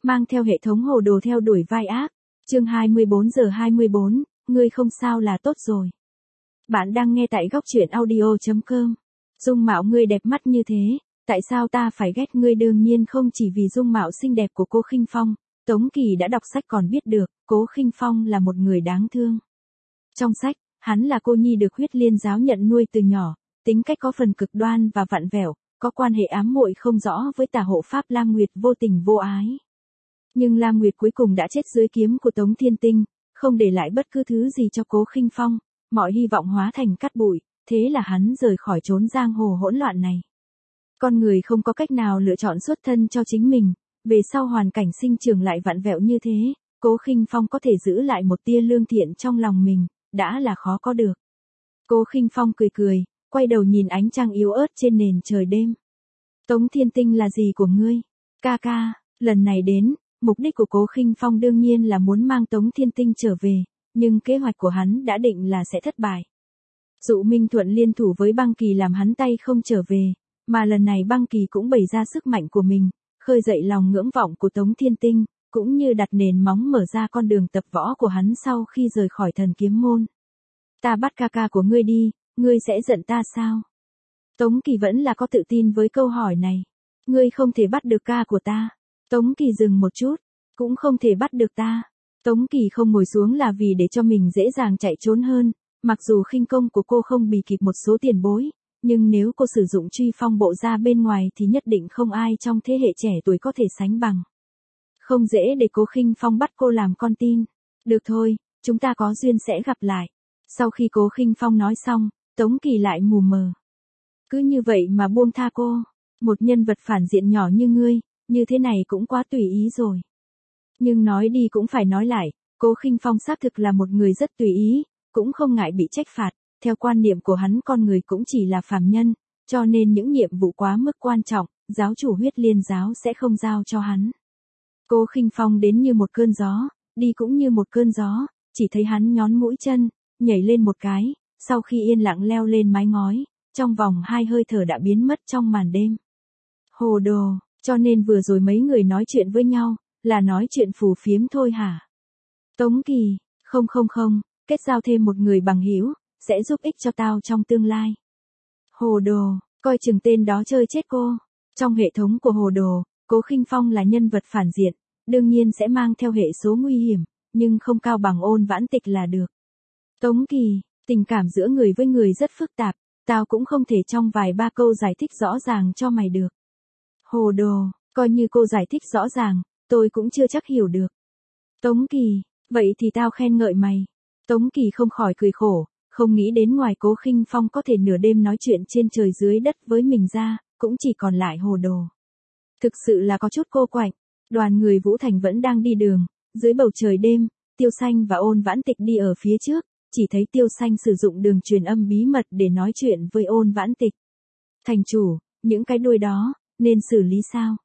mang theo hệ thống hồ đồ theo đuổi vai ác. Chương 24:24, ngươi không sao là tốt rồi. Bạn đang nghe tại góc truyện audio.com. Dung mạo ngươi đẹp mắt như thế, tại sao ta phải ghét ngươi? Đương nhiên không chỉ vì dung mạo xinh đẹp của cô Khinh Phong, Tống Kỳ đã đọc sách còn biết được, Cố Khinh Phong là một người đáng thương. Trong sách, hắn là cô nhi được Huyết Liên giáo nhận nuôi từ nhỏ, tính cách có phần cực đoan và vặn vẹo, có quan hệ ám muội không rõ với tả hộ pháp Lam Nguyệt vô tình vô ái. Nhưng Lam Nguyệt cuối cùng đã chết dưới kiếm của Tống Thiên Tinh, không để lại bất cứ thứ gì cho Cố Khinh Phong, mọi hy vọng hóa thành cát bụi, thế là hắn rời khỏi chốn giang hồ hỗn loạn này. Con người không có cách nào lựa chọn xuất thân cho chính mình, về sau hoàn cảnh sinh trưởng lại vặn vẹo như thế, Cố Khinh Phong có thể giữ lại một tia lương thiện trong lòng mình, đã là khó có được. Cố Khinh Phong cười cười, quay đầu nhìn ánh trăng yếu ớt trên nền trời đêm. Tống Thiên Tinh là gì của ngươi? Ca ca, lần này đến, mục đích của Cố Khinh Phong đương nhiên là muốn mang Tống Thiên Tinh trở về, nhưng kế hoạch của hắn đã định là sẽ thất bại. Dụ Minh Thuận liên thủ với Băng Kỳ làm hắn tay không trở về, mà lần này Băng Kỳ cũng bày ra sức mạnh của mình, khơi dậy lòng ngưỡng vọng của Tống Thiên Tinh, cũng như đặt nền móng mở ra con đường tập võ của hắn sau khi rời khỏi Thần Kiếm Môn. Ta bắt ca ca của ngươi đi, ngươi sẽ giận ta sao? Tống Kỳ vẫn là có tự tin với câu hỏi này. Ngươi không thể bắt được ca của ta. Tống Kỳ dừng một chút, cũng không thể bắt được ta. Tống Kỳ không ngồi xuống là vì để cho mình dễ dàng chạy trốn hơn, mặc dù khinh công của cô không bì kịp một số tiền bối, nhưng nếu cô sử dụng truy phong bộ ra bên ngoài thì nhất định không ai trong thế hệ trẻ tuổi có thể sánh bằng. Không dễ để Cố Khinh Phong bắt cô làm con tin. Được thôi, chúng ta có duyên sẽ gặp lại. Sau khi Cố Khinh Phong nói xong, Tống Kỳ lại mù mờ. Cứ như vậy mà buông tha cô, một nhân vật phản diện nhỏ như ngươi, như thế này cũng quá tùy ý rồi. Nhưng nói đi cũng phải nói lại, Cố Khinh Phong xác thực là một người rất tùy ý, cũng không ngại bị trách phạt, theo quan niệm của hắn con người cũng chỉ là phàm nhân, cho nên những nhiệm vụ quá mức quan trọng, giáo chủ Huyết Liên giáo sẽ không giao cho hắn. Cố Khinh Phong đến như một cơn gió, đi cũng như một cơn gió, chỉ thấy hắn nhón mũi chân, nhảy lên một cái, sau khi yên lặng leo lên mái ngói, trong vòng 2 hơi thở đã biến mất trong màn đêm. Hồ đồ, cho nên vừa rồi mấy người nói chuyện với nhau, là nói chuyện phù phiếm thôi hả? Tống Kỳ, không, kết giao thêm một người bằng hữu, sẽ giúp ích cho tao trong tương lai. Hồ đồ, coi chừng tên đó chơi chết cô. Trong hệ thống của hồ đồ, Cố Khinh Phong là nhân vật phản diện, đương nhiên sẽ mang theo hệ số nguy hiểm, nhưng không cao bằng Ôn Vãn Tịch là được. Tống Kỳ, tình cảm giữa người với người rất phức tạp, tao cũng không thể trong vài ba câu giải thích rõ ràng cho mày được. Hồ đồ, coi như cô giải thích rõ ràng, tôi cũng chưa chắc hiểu được. Tống Kỳ, vậy thì tao khen ngợi mày. Tống Kỳ không khỏi cười khổ, không nghĩ đến ngoài Cố Khinh Phong có thể nửa đêm nói chuyện trên trời dưới đất với mình ra, cũng chỉ còn lại hồ đồ. Thực sự là có chút cô quạnh. Đoàn người Vũ Thành vẫn đang đi đường, dưới bầu trời đêm, Tiêu Xanh và Ôn Vãn Tịch đi ở phía trước, chỉ thấy Tiêu Xanh sử dụng đường truyền âm bí mật để nói chuyện với Ôn Vãn Tịch. Thành chủ, những cái đuôi đó, nên xử lý sao?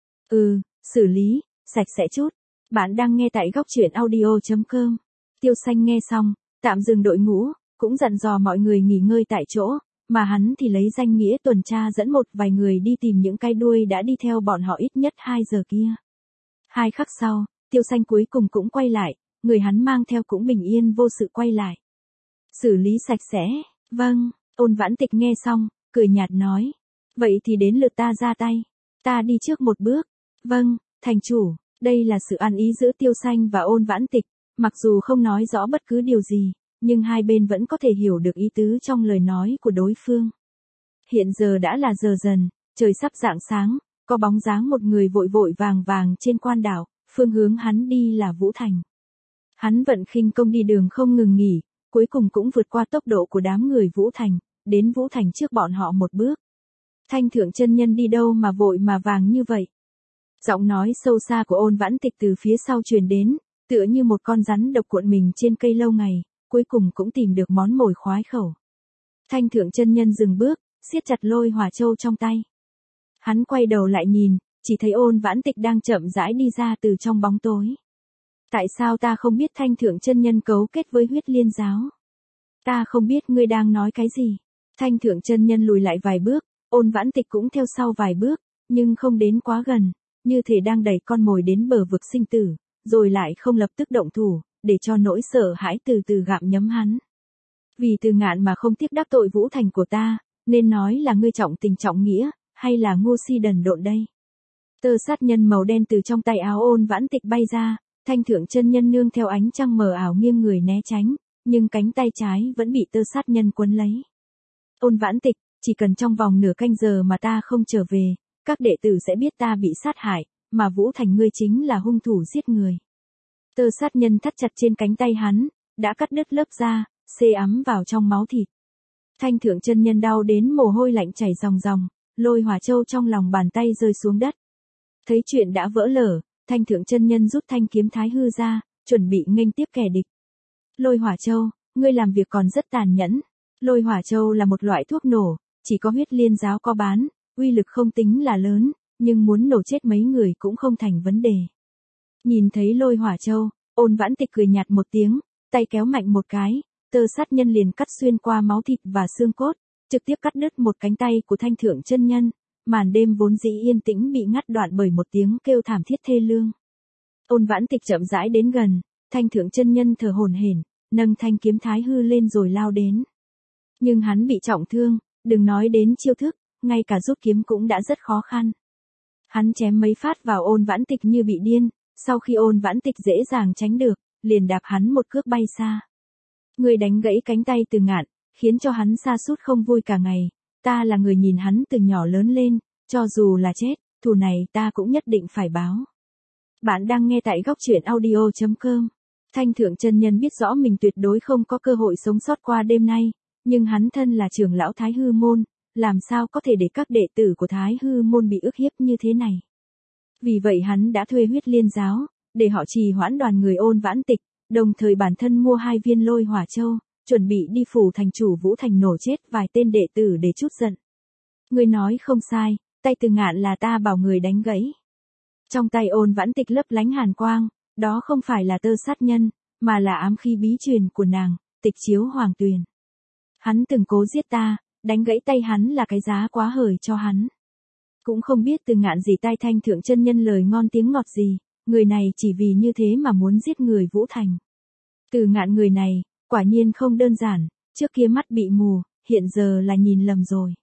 Xử lý, sạch sẽ chút. Bạn đang nghe tại góc truyện audio.com. Tiêu Xanh nghe xong, tạm dừng đội ngũ, cũng dặn dò mọi người nghỉ ngơi tại chỗ, mà hắn thì lấy danh nghĩa tuần tra dẫn một vài người đi tìm những cái đuôi đã đi theo bọn họ ít nhất 2 giờ kia. 2 khắc sau, Tiêu Xanh cuối cùng cũng quay lại, người hắn mang theo cũng bình yên vô sự quay lại. Xử lý sạch sẽ, vâng. Ôn Vãn Tịch nghe xong, cười nhạt nói. Vậy thì đến lượt ta ra tay. Ta đi trước một bước. Vâng, thành chủ. Đây là sự ăn ý giữa Tiêu Xanh và Ôn Vãn Tịch, mặc dù không nói rõ bất cứ điều gì, nhưng hai bên vẫn có thể hiểu được ý tứ trong lời nói của đối phương. Hiện giờ đã là giờ dần, trời sắp rạng sáng, có bóng dáng một người vội vội vàng vàng trên quan đảo, phương hướng hắn đi là Vũ Thành. Hắn vận khinh công đi đường không ngừng nghỉ, cuối cùng cũng vượt qua tốc độ của đám người Vũ Thành, đến Vũ Thành trước bọn họ một bước. Thanh Thượng chân nhân đi đâu mà vội mà vàng như vậy? Giọng nói sâu xa của Ôn Vãn Tịch từ phía sau truyền đến, tựa như một con rắn độc cuộn mình trên cây lâu ngày, cuối cùng cũng tìm được món mồi khoái khẩu. Thanh Thượng chân nhân dừng bước, siết chặt lôi hỏa châu trong tay. Hắn quay đầu lại nhìn, chỉ thấy Ôn Vãn Tịch đang chậm rãi đi ra từ trong bóng tối. Tại sao ta không biết Thanh Thượng chân nhân cấu kết với Huyết Liên giáo? Ta không biết ngươi đang nói cái gì. Thanh Thượng chân nhân lùi lại vài bước, Ôn Vãn Tịch cũng theo sau vài bước, nhưng không đến quá gần, như thể đang đẩy con mồi đến bờ vực sinh tử, rồi lại không lập tức động thủ, để cho nỗi sợ hãi từ từ gặm nhấm hắn. Vì Từ Ngạn mà không tiếc đắc tội Vũ Thành của ta, nên nói là ngươi trọng tình trọng nghĩa, hay là ngu si đần độn đây? Tơ sát nhân màu đen từ trong tay áo Ôn Vãn Tịch bay ra, Thanh Thượng chân nhân nương theo ánh trăng mờ ảo nghiêng người né tránh, nhưng cánh tay trái vẫn bị tơ sát nhân quấn lấy. Ôn Vãn Tịch, chỉ cần trong vòng nửa canh giờ mà ta không trở về, các đệ tử sẽ biết ta bị sát hại, mà Vũ Thành ngươi chính là hung thủ giết người. Tơ sát nhân thắt chặt trên cánh tay hắn, đã cắt đứt lớp da, xê ấm vào trong máu thịt. Thanh Thượng chân nhân đau đến mồ hôi lạnh chảy ròng ròng, Lôi Hỏa Châu trong lòng bàn tay rơi xuống đất. Thấy chuyện đã vỡ lở, Thanh Thượng chân nhân rút thanh kiếm Thái Hư ra, chuẩn bị nghênh tiếp kẻ địch. Lôi Hỏa Châu, ngươi làm việc còn rất tàn nhẫn. Lôi Hỏa Châu là một loại thuốc nổ, chỉ có Huyết Liên giáo có bán, uy lực không tính là lớn, nhưng muốn nổ chết mấy người cũng không thành vấn đề. Nhìn thấy Lôi Hỏa Châu, Ôn Vãn Tịch cười nhạt một tiếng, tay kéo mạnh một cái, tơ sát nhân liền cắt xuyên qua máu thịt và xương cốt, trực tiếp cắt đứt một cánh tay của Thanh Thượng chân nhân. Màn đêm vốn dĩ yên tĩnh bị ngắt đoạn bởi một tiếng kêu thảm thiết thê lương. Ôn Vãn Tịch chậm rãi đến gần, Thanh Thượng chân nhân thở hổn hển, nâng thanh kiếm Thái Hư lên rồi lao đến. Nhưng hắn bị trọng thương, đừng nói đến chiêu thức, ngay cả rút kiếm cũng đã rất khó khăn. Hắn chém mấy phát vào Ôn Vãn Tịch như bị điên, sau khi Ôn Vãn Tịch dễ dàng tránh được, liền đạp hắn một cước bay xa. Người đánh gãy cánh tay Từ Ngạn, khiến cho hắn sa sút không vui cả ngày. Ta là người nhìn hắn từ nhỏ lớn lên, cho dù là chết, thù này ta cũng nhất định phải báo. Bạn đang nghe tại góc truyện audio.com. Thanh Thượng chân nhân biết rõ mình tuyệt đối không có cơ hội sống sót qua đêm nay, nhưng hắn thân là trưởng lão Thái Hư môn, làm sao có thể để các đệ tử của Thái Hư môn bị ức hiếp như thế này. Vì vậy hắn đã thuê Huyết Liên giáo, để họ trì hoãn đoàn người Ôn Vãn Tịch, đồng thời bản thân mua 2 viên Lôi Hỏa Châu, chuẩn bị đi phủ thành chủ Vũ Thành nổ chết vài tên đệ tử để trút giận. Người nói không sai, tay Từ Ngạn là ta bảo người đánh gãy. Trong tay Ôn Vãn Tịch lấp lánh hàn quang, đó không phải là tơ sát nhân, mà là ám khí bí truyền của nàng, Tịch Chiếu Hoàng Tuyền. Hắn từng cố giết ta, đánh gãy tay hắn là cái giá quá hời cho hắn. Cũng không biết Từ Ngạn gì tai Thanh Thượng chân nhân lời ngon tiếng ngọt gì, người này chỉ vì như thế mà muốn giết người Vũ Thành. Từ Ngạn người này, quả nhiên không đơn giản, trước kia mắt bị mù, hiện giờ là nhìn lầm rồi.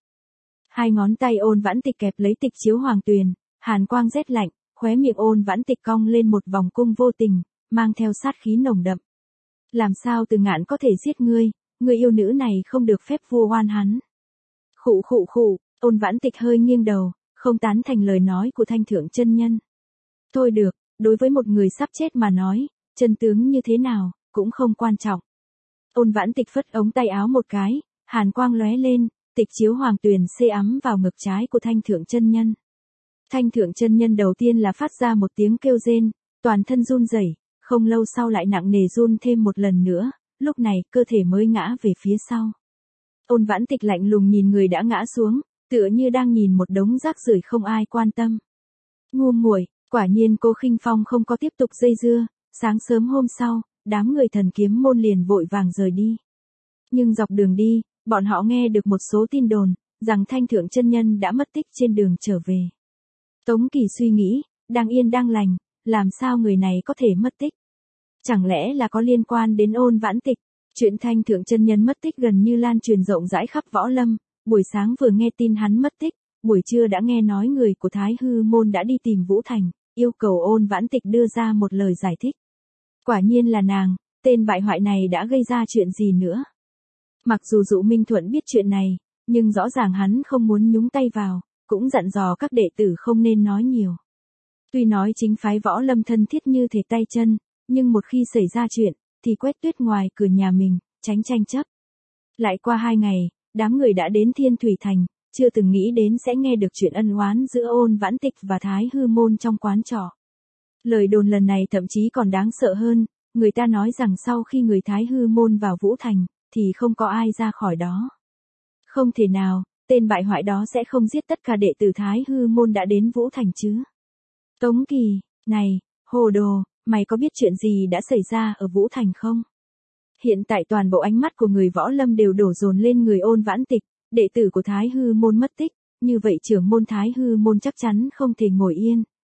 2 ngón tay Ôn Vãn Tịch kẹp lấy Tịch Chiếu Hoàng Tuyền, hàn quang rét lạnh, khóe miệng Ôn Vãn Tịch cong lên một vòng cung vô tình, mang theo sát khí nồng đậm. Làm sao Từ Ngạn có thể giết ngươi, người yêu nữ này không được phép vu oan hắn. Khụ khụ khụ, Ôn Vãn Tịch hơi nghiêng đầu, không tán thành lời nói của Thanh Thượng chân nhân. Thôi được, đối với một người sắp chết mà nói, chân tướng như thế nào, cũng không quan trọng. Ôn Vãn Tịch phất ống tay áo một cái, hàn quang lóe lên, Tịch Chiếu Hoàng Tuyền xê ấm vào ngực trái của Thanh Thượng chân nhân. Thanh Thượng chân nhân đầu tiên là phát ra một tiếng kêu rên, toàn thân run rẩy, không lâu sau lại nặng nề run thêm một lần nữa, lúc này cơ thể mới ngã về phía sau. Ôn Vãn Tịch lạnh lùng nhìn người đã ngã xuống, tựa như đang nhìn một đống rác rưởi không ai quan tâm. Ngu muội, quả nhiên cô Khinh Phong không có tiếp tục dây dưa, sáng sớm hôm sau, đám người Thần Kiếm môn liền vội vàng rời đi. Nhưng dọc đường đi, bọn họ nghe được một số tin đồn, rằng Thanh Thượng chân nhân đã mất tích trên đường trở về. Tống Kỳ suy nghĩ, đang yên đang lành, làm sao người này có thể mất tích? Chẳng lẽ là có liên quan đến Ôn Vãn Tịch? Chuyện Thanh Thượng chân nhân mất tích gần như lan truyền rộng rãi khắp võ lâm, buổi sáng vừa nghe tin hắn mất tích, buổi trưa đã nghe nói người của Thái Hư môn đã đi tìm Vũ Thành, yêu cầu Ôn Vãn Tịch đưa ra một lời giải thích. Quả nhiên là nàng, tên bại hoại này đã gây ra chuyện gì nữa? Mặc dù Dụ Minh Thuận biết chuyện này, nhưng rõ ràng hắn không muốn nhúng tay vào, cũng dặn dò các đệ tử không nên nói nhiều. Tuy nói chính phái võ lâm thân thiết như thể tay chân, nhưng một khi xảy ra chuyện, thì quét tuyết ngoài cửa nhà mình, tránh tranh chấp. Lại qua 2 ngày, đám người đã đến Thiên Thủy Thành, chưa từng nghĩ đến sẽ nghe được chuyện ân oán giữa Ôn Vãn Tịch và Thái Hư môn trong quán trọ. Lời đồn lần này thậm chí còn đáng sợ hơn, người ta nói rằng sau khi người Thái Hư môn vào Vũ Thành, thì không có ai ra khỏi đó. Không thể nào, tên bại hoại đó sẽ không giết tất cả đệ tử Thái Hư môn đã đến Vũ Thành chứ. Tống Kỳ, này, hồ đồ, mày có biết chuyện gì đã xảy ra ở Vũ Thành không? Hiện tại toàn bộ ánh mắt của người võ lâm đều đổ dồn lên người Ôn Vãn Tịch, đệ tử của Thái Hư môn mất tích, như vậy trưởng môn Thái Hư môn chắc chắn không thể ngồi yên,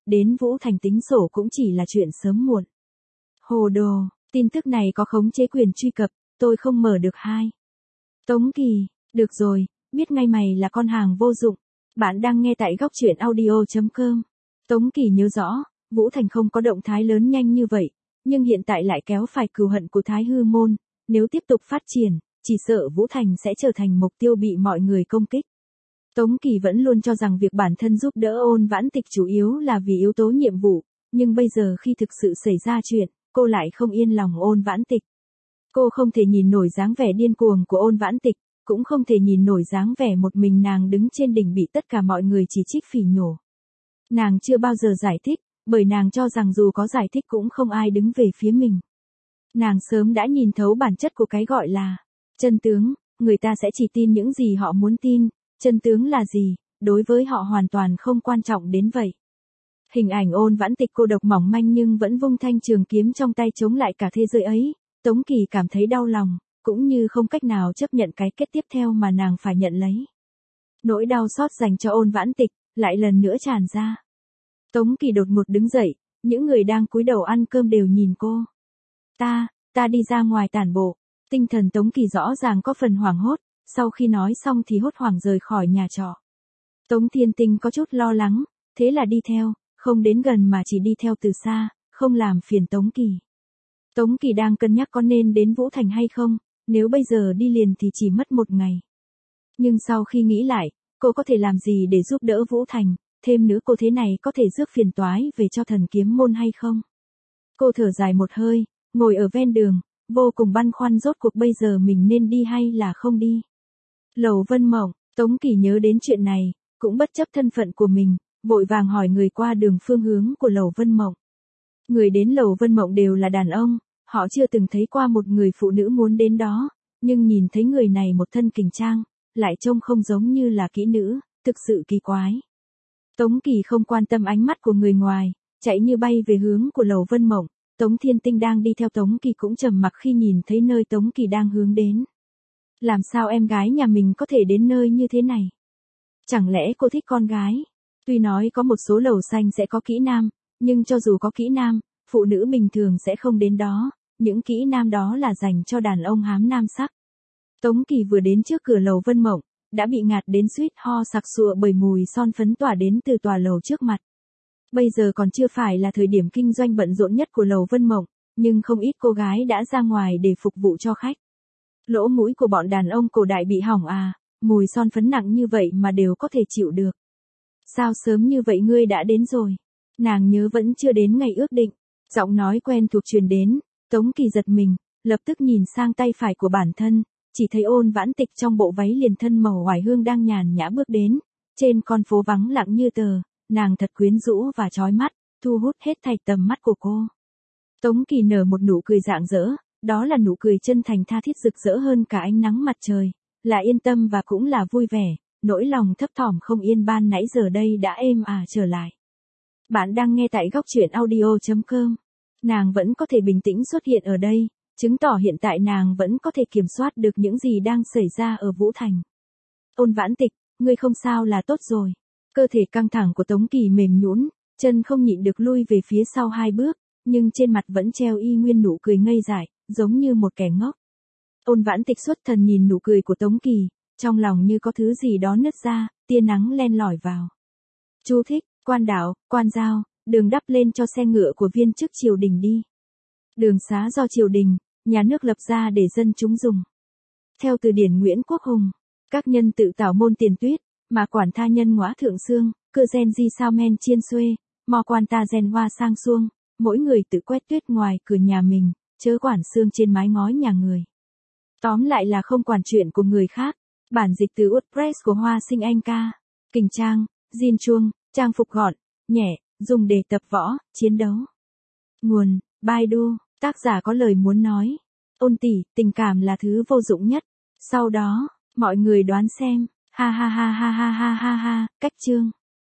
đến Vũ Thành tính sổ cũng chỉ là chuyện sớm muộn. Hồ đồ, tin tức này có khống chế quyền truy cập, tôi không mở được hai. Tống Kỳ, được rồi, biết ngay mày là con hàng vô dụng. Bạn đang nghe tại góc truyện audio.com. Tống Kỳ nhớ rõ, Vũ Thành không có động thái lớn nhanh như vậy, nhưng hiện tại lại kéo phải cừu hận của Thái Hư Môn, nếu tiếp tục phát triển, chỉ sợ Vũ Thành sẽ trở thành mục tiêu bị mọi người công kích. Tống Kỳ vẫn luôn cho rằng việc bản thân giúp đỡ Ôn Vãn Tịch chủ yếu là vì yếu tố nhiệm vụ, nhưng bây giờ khi thực sự xảy ra chuyện, cô lại không yên lòng Ôn Vãn Tịch. Cô không thể nhìn nổi dáng vẻ điên cuồng của Ôn Vãn Tịch, cũng không thể nhìn nổi dáng vẻ một mình nàng đứng trên đỉnh bị tất cả mọi người chỉ trích phỉ nhổ. Nàng chưa bao giờ giải thích, bởi nàng cho rằng dù có giải thích cũng không ai đứng về phía mình. Nàng sớm đã nhìn thấu bản chất của cái gọi là chân tướng, người ta sẽ chỉ tin những gì họ muốn tin, chân tướng là gì, đối với họ hoàn toàn không quan trọng đến vậy. Hình ảnh Ôn Vãn Tịch cô độc mỏng manh nhưng vẫn vung thanh trường kiếm trong tay chống lại cả thế giới ấy, Tống Kỳ cảm thấy đau lòng, cũng như không cách nào chấp nhận cái kết tiếp theo mà nàng phải nhận lấy. Nỗi đau xót dành cho Ôn Vãn Tịch, lại lần nữa tràn ra. Tống Kỳ đột ngột đứng dậy, những người đang cúi đầu ăn cơm đều nhìn cô. Ta đi ra ngoài tản bộ. Tinh thần Tống Kỳ rõ ràng có phần hoảng hốt, sau khi nói xong thì hốt hoảng rời khỏi nhà trọ. Tống Thiên Tinh có chút lo lắng, thế là đi theo, không đến gần mà chỉ đi theo từ xa, không làm phiền Tống Kỳ. Tống Kỳ đang cân nhắc có nên đến Vũ Thành hay không, nếu bây giờ đi liền thì chỉ mất một ngày. Nhưng sau khi nghĩ lại, cô có thể làm gì để giúp đỡ Vũ Thành, thêm nữa cô thế này có thể rước phiền toái về cho Thần Kiếm Môn hay không? Cô thở dài một hơi, ngồi ở ven đường, vô cùng băn khoăn rốt cuộc bây giờ mình nên đi hay là không đi. Lầu Vân Mộng, Tống Kỳ nhớ đến chuyện này, cũng bất chấp thân phận của mình, vội vàng hỏi người qua đường phương hướng của Lầu Vân Mộng. Người đến Lầu Vân Mộng đều là đàn ông, họ chưa từng thấy qua một người phụ nữ muốn đến đó, nhưng nhìn thấy người này một thân kình trang, lại trông không giống như là kỹ nữ, thực sự kỳ quái. Tống Kỳ không quan tâm ánh mắt của người ngoài, chạy như bay về hướng của Lầu Vân Mộng. Tống Thiên Tinh đang đi theo Tống Kỳ cũng trầm mặc khi nhìn thấy nơi Tống Kỳ đang hướng đến. Làm sao em gái nhà mình có thể đến nơi như thế này? Chẳng lẽ cô thích con gái? Tuy nói có một số lầu xanh sẽ có kỹ nam, nhưng cho dù có kỹ nam, phụ nữ bình thường sẽ không đến đó, những kỹ nam đó là dành cho đàn ông hám nam sắc. Tống Kỳ vừa đến trước cửa Lầu Vân Mộng, đã bị ngạt đến suýt ho sặc sụa bởi mùi son phấn tỏa đến từ tòa lầu trước mặt. Bây giờ còn chưa phải là thời điểm kinh doanh bận rộn nhất của Lầu Vân Mộng, nhưng không ít cô gái đã ra ngoài để phục vụ cho khách. Lỗ mũi của bọn đàn ông cổ đại bị hỏng à, mùi son phấn nặng như vậy mà đều có thể chịu được. Sao sớm như vậy ngươi đã đến rồi? Nàng nhớ vẫn chưa đến ngày ước định. Giọng nói quen thuộc truyền đến, Tống Kỳ giật mình, lập tức nhìn sang tay phải của bản thân, chỉ thấy Ôn Vãn Tịch trong bộ váy liền thân màu oải hương đang nhàn nhã bước đến, trên con phố vắng lặng như tờ, nàng thật quyến rũ và chói mắt, thu hút hết thảy tầm mắt của cô. Tống Kỳ nở một nụ cười rạng rỡ, đó là nụ cười chân thành tha thiết rực rỡ hơn cả ánh nắng mặt trời, là yên tâm và cũng là vui vẻ, nỗi lòng thấp thỏm không yên ban nãy giờ đây đã êm trở lại. Bạn đang nghe tại góc truyện audio.com. Nàng vẫn có thể bình tĩnh xuất hiện ở đây, chứng tỏ hiện tại nàng vẫn có thể kiểm soát được những gì đang xảy ra ở Vũ Thành. Ôn Vãn Tịch, ngươi không sao là tốt rồi. Cơ thể căng thẳng của Tống Kỳ mềm nhũn, chân không nhịn được lui về phía sau 2 bước, nhưng trên mặt vẫn treo y nguyên nụ cười ngây dại, giống như một kẻ ngốc. Ôn Vãn Tịch xuất thần nhìn nụ cười của Tống Kỳ, trong lòng như có thứ gì đó nứt ra, tia nắng len lỏi vào. Chú thích, quan đạo, quan giao, đường đắp lên cho xe ngựa của viên chức triều đình đi. Đường xá do triều đình, nhà nước lập ra để dân chúng dùng. Theo từ điển Nguyễn Quốc Hùng, các nhân tự tạo môn tiền tuyết, mà quản tha nhân ngõa thượng xương, cơ gen di sao men chiên xuê, mò quan ta gen hoa sang xuông, mỗi người tự quét tuyết ngoài cửa nhà mình, chớ quản xương trên mái ngói nhà người. Tóm lại là không quản chuyện của người khác. Bản dịch từ WordPress của Hoa Sinh Anh ca. Kình trang, jean chuông, trang phục gọn, nhẹ, dùng để tập võ, chiến đấu. Nguồn, Baidu, tác giả có lời muốn nói. Ôn tỷ, tình cảm là thứ vô dụng nhất. Sau đó, mọi người đoán xem. Ha ha ha ha ha ha ha ha, cách chương.